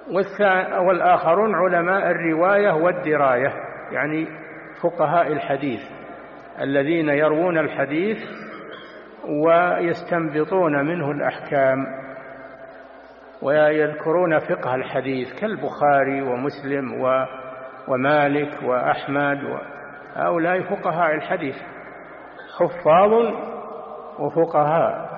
والآخرون علماء الرواية والدراية، يعني فقهاء الحديث الذين يروون الحديث ويستنبطون منه الأحكام ويذكرون فقه الحديث كالبخاري ومسلم ومالك وأحمد، هؤلاء فقهاء الحديث حفاظ وفقهاء.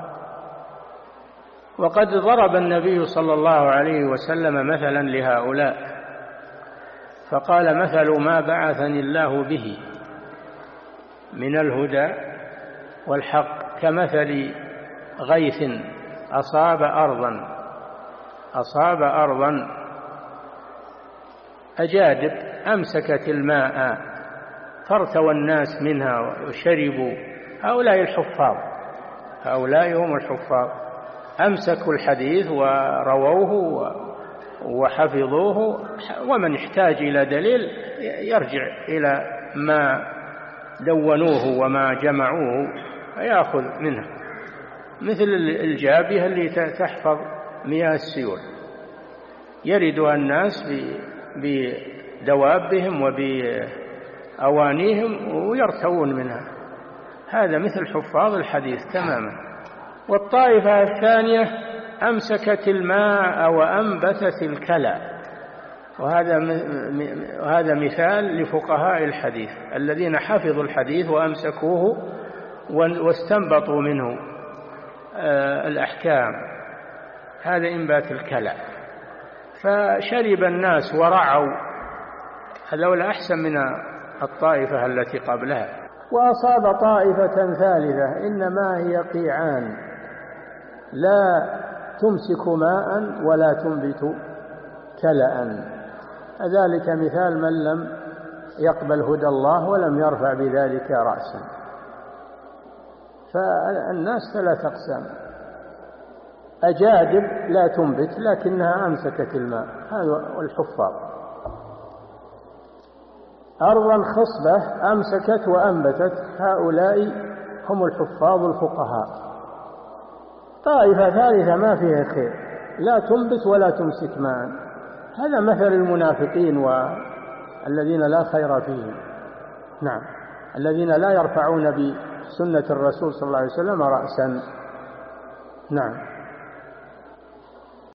وقد ضرب النبي صلى الله عليه وسلم مثلا لهؤلاء فقال: مثل ما بعثني الله به من الهدى والحق كمثل غيث أصاب أرضا أجادب أمسكت الماء فارتوى الناس منها وشربوا. هؤلاء هم الحفاظ، أمسكوا الحديث ورووه وحفظوه، ومن يحتاج إلى دليل يرجع إلى ما دونوه وما جمعوه فيأخذ منه، مثل الجابية اللي تحفظ مياه السيول، يردها الناس بدوابهم وبأوانيهم ويرتوون منها. هذا مثل حفاظ الحديث تماما. والطائفة الثانية أمسكت الماء وأنبتت الكلى، وهذا مثال لفقهاء الحديث الذين حفظوا الحديث وأمسكوه واستنبطوا منه الأحكام، هذا إنبات الكلى. فشرب الناس ورعوا، هذول أحسن من الطائفة التي قبلها. وأصاب طائفة ثالثة إنما هي قيعان لا تمسك ماء ولا تنبت كلأ، ذلك مثال من لم يقبل هدى الله ولم يرفع بذلك رأسا. فالناس ثلاث أقسام: أجادب لا تنبت لكنها أمسكت الماء، هذا الحفاظ. أرضا خصبة أمسكت وأنبتت، هؤلاء هم الحفاظ الفقهاء. طائفة ثالثة ما فيها خير، لا تنبت ولا تمسك ماء، هذا مثل المنافقين والذين لا خير فيهم. نعم، الذين لا يرفعون بسنة الرسول صلى الله عليه وسلم رأسا. نعم.